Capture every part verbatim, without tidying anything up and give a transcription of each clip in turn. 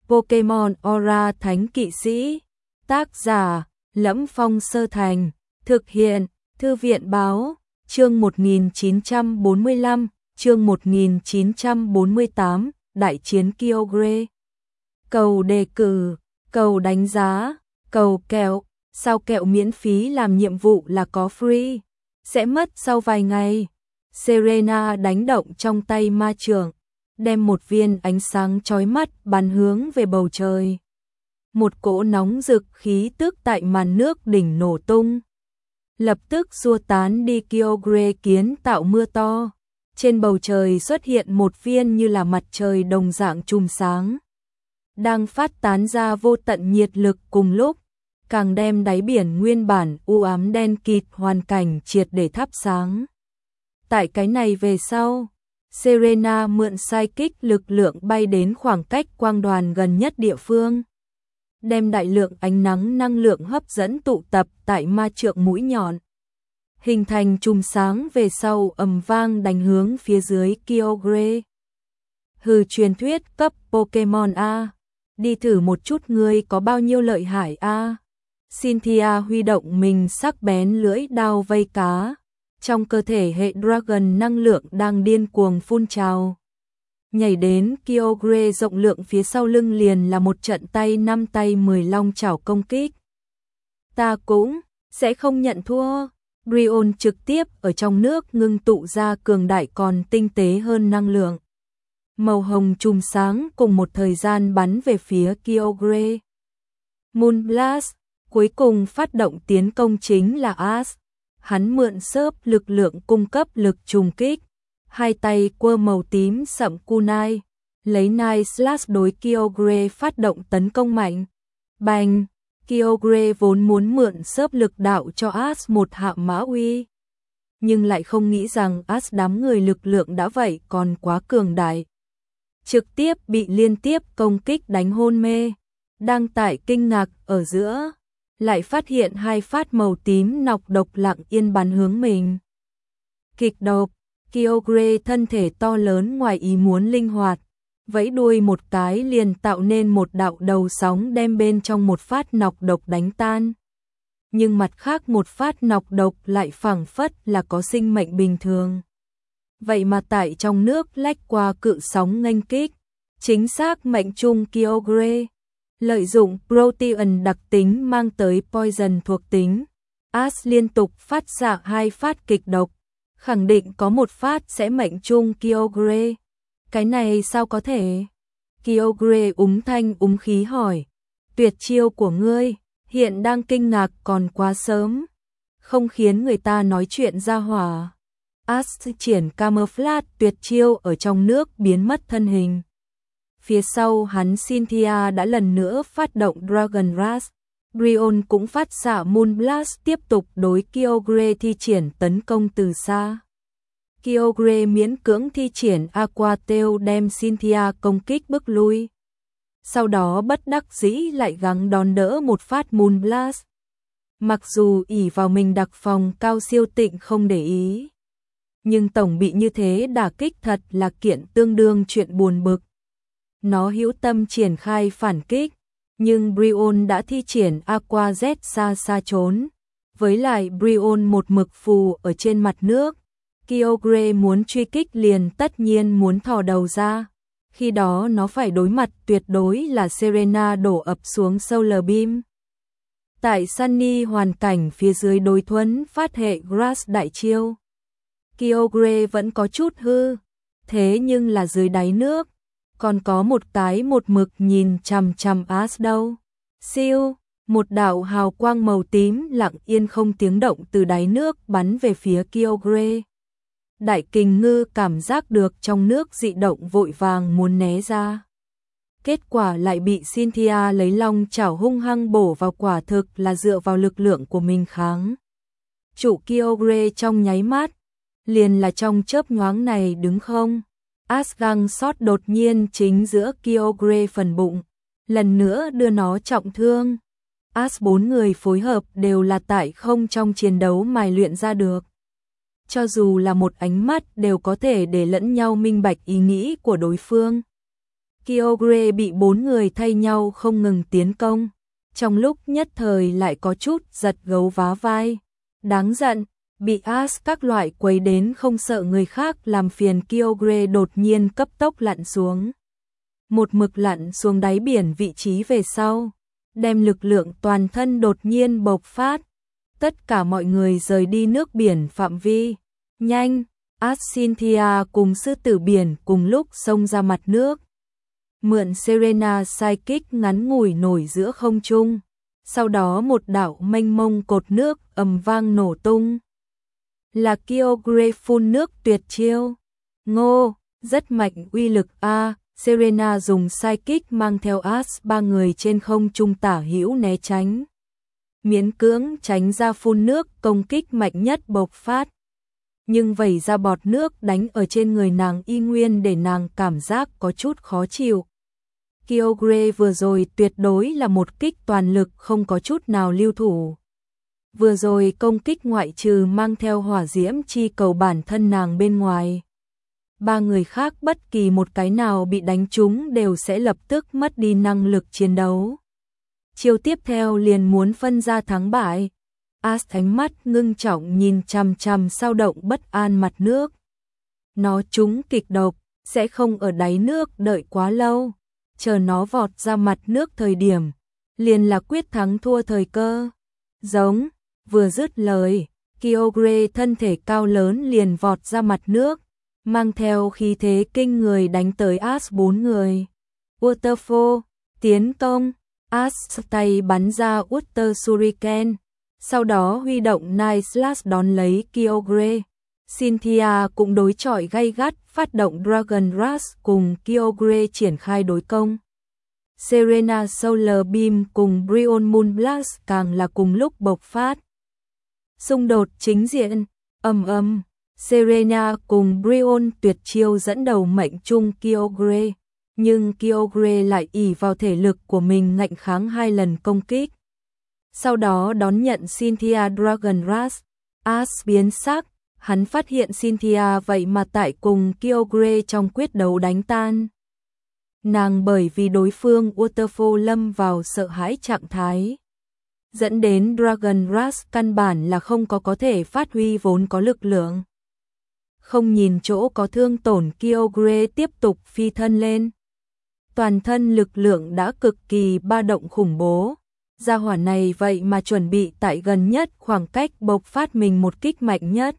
Pokemon Aura Thánh Kỵ Sĩ. Tác giả: Lẫm Phong Sơ Thành. Thực hiện: Thư viện Báo. Chương một nghìn chín trăm bốn mươi lăm, chương một nghìn chín trăm bốn mươi tám, Đại chiến Kyogre. Cầu đề cử, cầu đánh giá, cầu kẹo. Sao kẹo miễn phí làm nhiệm vụ là có free, sẽ mất sau vài ngày. Serena đánh động trong tay ma chưởng, đem một viên ánh sáng chói mắt bắn hướng về bầu trời. Một cỗ nóng rực khí tức tại màn nước đỉnh nổ tung, lập tức xua tán đi Kyogre kiến tạo mưa to. Trên bầu trời xuất hiện một viên như là mặt trời đồng dạng chùm sáng, đang phát tán ra vô tận nhiệt lực, cùng lúc càng đem đáy biển nguyên bản u ám đen kịt hoàn cảnh triệt để thắp sáng. Tại cái này về sau, Serena mượn sai kích lực lượng bay đến khoảng cách quang đoàn gần nhất địa phương, đem đại lượng ánh nắng năng lượng hấp dẫn tụ tập tại ma trượng mũi nhọn, hình thành chùm sáng về sau ầm vang đánh hướng phía dưới Kyogre. Hừ, truyền thuyết cấp Pokemon A, đi thử một chút ngươi có bao nhiêu lợi hại A. Cynthia huy động mình sắc bén lưỡi đao vây cá, trong cơ thể hệ Dragon năng lượng đang điên cuồng phun trào. Nhảy đến Kyogre rộng lượng phía sau lưng liền là một trận tay năm tay mười long chảo công kích. Ta cũng sẽ không nhận thua. Brion trực tiếp ở trong nước ngưng tụ ra cường đại còn tinh tế hơn năng lượng. Màu hồng chùm sáng cùng một thời gian bắn về phía Kyogre. Moonblast cuối cùng phát động tiến công chính là Ash. Hắn mượn xớp lực lượng cung cấp lực trùng kích, hai tay quơ màu tím sậm kunai, lấy Night Slash đối Kyogre phát động tấn công mạnh. Bành! Kyogre vốn muốn mượn xớp lực đạo cho Ash một hạ mã uy, nhưng lại không nghĩ rằng Ash đám người lực lượng đã vậy còn quá cường đại, trực tiếp bị liên tiếp công kích đánh hôn mê. Đang tại kinh ngạc ở giữa, lại phát hiện hai phát màu tím nọc độc lặng yên bắn hướng mình. Kịch độc, Kyogre thân thể to lớn ngoài ý muốn linh hoạt, vẫy đuôi một cái liền tạo nên một đạo đầu sóng đem bên trong một phát nọc độc đánh tan. Nhưng mặt khác một phát nọc độc lại phảng phất là có sinh mệnh bình thường. Vậy mà tại trong nước lách qua cự sóng nghênh kích, chính xác mệnh trung Kyogre. Lợi dụng Protean đặc tính mang tới Poison thuộc tính, Ash liên tục phát xạ hai phát kịch độc, khẳng định có một phát sẽ mệnh trung Kyogre. Cái này sao có thể? Kyogre úm thanh úm khí hỏi. Tuyệt chiêu của ngươi, hiện đang kinh ngạc còn quá sớm, không khiến người ta nói chuyện ra hỏa. Ash triển camouflage tuyệt chiêu ở trong nước biến mất thân hình. Phía sau hắn Cynthia đã lần nữa phát động Dragon Rush. Brion cũng phát xạ Moonblast tiếp tục đối Kyogre thi triển tấn công từ xa. Kyogre miễn cưỡng thi triển Aqua Tail đem Cynthia công kích bức lui. Sau đó bất đắc dĩ lại gắng đón đỡ một phát Moonblast. Mặc dù ỷ vào mình đặc phòng cao siêu tịnh không để ý, nhưng tổng bị như thế đả kích thật là kiện tương đương chuyện buồn bực. Nó hữu tâm triển khai phản kích, nhưng Brion đã thi triển Aqua Jet xa xa trốn. Với lại Brion một mực phù ở trên mặt nước, Kyogre muốn truy kích liền tất nhiên muốn thò đầu ra. Khi đó nó phải đối mặt tuyệt đối là Serena đổ ập xuống Solar Beam. Tại Sunny hoàn cảnh phía dưới đối thuẫn phát hệ Grass đại chiêu, Kyogre vẫn có chút hư, thế nhưng là dưới đáy nước còn có một cái một mực nhìn chằm chằm Ash đâu. Siêu, một đạo hào quang màu tím lặng yên không tiếng động từ đáy nước bắn về phía Kyogre. Đại kình ngư cảm giác được trong nước dị động vội vàng muốn né ra. Kết quả lại bị Cynthia lấy long chảo hung hăng bổ vào, quả thực là dựa vào lực lượng của mình kháng trụ Kyogre trong nháy mắt, liền là trong chớp nhoáng này đứng không. Ash găng sót đột nhiên chính giữa Kyogre phần bụng, lần nữa đưa nó trọng thương. Ash bốn người phối hợp đều là tại không trong chiến đấu mài luyện ra được. Cho dù là một ánh mắt đều có thể để lẫn nhau minh bạch ý nghĩ của đối phương. Kyogre bị bốn người thay nhau không ngừng tiến công, trong lúc nhất thời lại có chút giật gấu vá vai. Đáng giận, bị Ash các loại quấy đến không sợ người khác làm phiền, Kyogre đột nhiên cấp tốc lặn xuống. Một mực lặn xuống đáy biển vị trí về sau, đem lực lượng toàn thân đột nhiên bộc phát. Tất cả mọi người rời đi nước biển phạm vi. Nhanh, Ash, Cynthia cùng sư tử biển cùng lúc xông ra mặt nước. Mượn Serena Psychic ngắn ngủi nổi giữa không trung. Sau đó một đạo mênh mông cột nước ầm vang nổ tung. Là Kyogre phun nước tuyệt chiêu. Ngô, rất mạnh uy lực a. Serena dùng Psychic mang theo Ash ba người trên không trung tả hữu né tránh. Miễn cưỡng tránh ra phun nước công kích mạnh nhất bộc phát. Nhưng vẩy ra bọt nước đánh ở trên người nàng y nguyên để nàng cảm giác có chút khó chịu. Kyogre vừa rồi tuyệt đối là một kích toàn lực, không có chút nào lưu thủ. Vừa rồi công kích ngoại trừ mang theo hỏa diễm chi cầu bản thân nàng bên ngoài. Ba người khác bất kỳ một cái nào bị đánh trúng đều sẽ lập tức mất đi năng lực chiến đấu. Chiêu tiếp theo liền muốn phân ra thắng bại. Ash ánh mắt ngưng trọng nhìn chằm chằm sao động bất an mặt nước. Nó trúng kịch độc, sẽ không ở đáy nước đợi quá lâu. Chờ nó vọt ra mặt nước thời điểm, liền là quyết thắng thua thời cơ. Giống, vừa dứt lời, Kyogre thân thể cao lớn liền vọt ra mặt nước, mang theo khí thế kinh người đánh tới Ash bốn người. Waterfall, tiến công, Ash tay bắn ra Water Shuriken, sau đó huy động Night Slash đón lấy Kyogre. Cynthia cũng đối chọi gay gắt, phát động Dragon Rush cùng Kyogre triển khai đối công. Serena Solar Beam cùng Brionne Moonblast càng là cùng lúc bộc phát. Xung đột chính diện, ầm ầm, Serena cùng Brionne tuyệt chiêu dẫn đầu mệnh trung Kyogre, nhưng Kyogre lại ỷ vào thể lực của mình ngạnh kháng hai lần công kích. Sau đó đón nhận Cynthia Dragon Rush, Ash biến sắc. Hắn phát hiện Cynthia vậy mà tại cùng Kyogre trong quyết đấu đánh tan. Nàng bởi vì đối phương Waterfall lâm vào sợ hãi trạng thái, dẫn đến Dragon Rush căn bản là không có có thể phát huy vốn có lực lượng. Không nhìn chỗ có thương tổn, Kyogre tiếp tục phi thân lên. Toàn thân lực lượng đã cực kỳ ba động khủng bố. Gia hỏa này vậy mà chuẩn bị tại gần nhất khoảng cách bộc phát mình một kích mạnh nhất.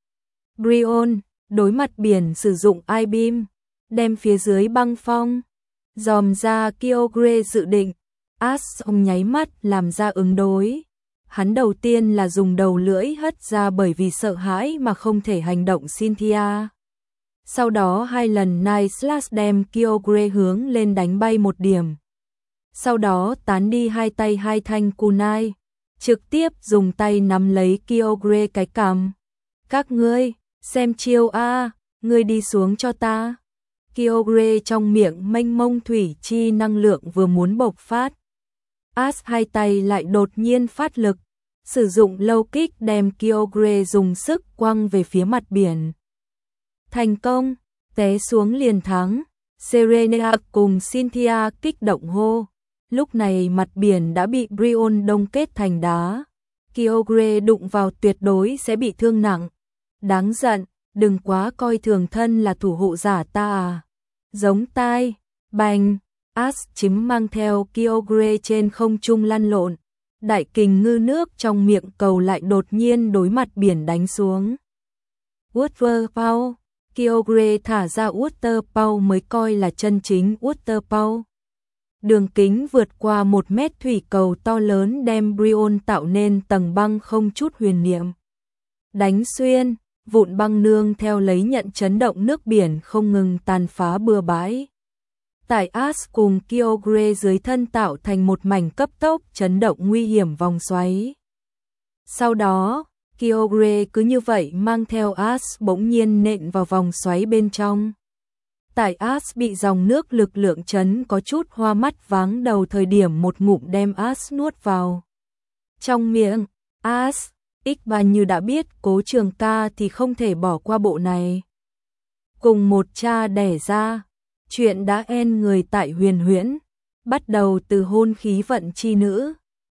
Brionne đối mặt biển sử dụng I-Beam, đem phía dưới băng phong, dòm ra. Kyogre dự định, Ash ông nháy mắt làm ra ứng đối. Hắn đầu tiên là dùng đầu lưỡi hất ra bởi vì sợ hãi mà không thể hành động Cynthia. Sau đó hai lần Night Slash đem Kyogre hướng lên đánh bay một điểm. Sau đó tán đi hai tay hai thanh kunai, trực tiếp dùng tay nắm lấy Kyogre cái cằm. Các ngươi, xem chiêu a, ngươi đi xuống cho ta. Kyogre trong miệng mênh mông thủy chi năng lượng vừa muốn bộc phát. Ash hai tay lại đột nhiên phát lực, sử dụng low kick đem Kyogre dùng sức quăng về phía mặt biển. Thành công, té xuống liền thắng. Serena cùng Cynthia kích động hô. Lúc này mặt biển đã bị Brionne đông kết thành đá. Kyogre đụng vào tuyệt đối sẽ bị thương nặng. Đáng giận, đừng quá coi thường thân là thủ hộ giả ta à. Giống tai, bành, Ash chính mang theo Kyogre trên không trung lăn lộn. Đại kình ngư nước trong miệng cầu lại đột nhiên đối mặt biển đánh xuống. Waterfall, Kyogre thả ra Waterfall mới coi là chân chính Waterfall. Đường kính vượt qua một mét thủy cầu to lớn đem Brionne tạo nên tầng băng không chút huyền niệm. Đánh xuyên, vụn băng nương theo lấy nhận chấn động nước biển không ngừng tàn phá bừa bãi. Tại Ash cùng Kyogre dưới thân tạo thành một mảnh cấp tốc chấn động nguy hiểm vòng xoáy. Sau đó, Kyogre cứ như vậy mang theo Ash bỗng nhiên nện vào vòng xoáy bên trong. Tại Ash bị dòng nước lực lượng chấn có chút hoa mắt váng đầu thời điểm một ngụm đem Ash nuốt vào. Trong miệng, Ash, X-ba như đã biết Cố Trường Ca thì không thể bỏ qua bộ này. Cùng một cha đẻ ra, Chuyện đã en người tại huyền huyễn, bắt đầu từ hôn khí vận chi nữ,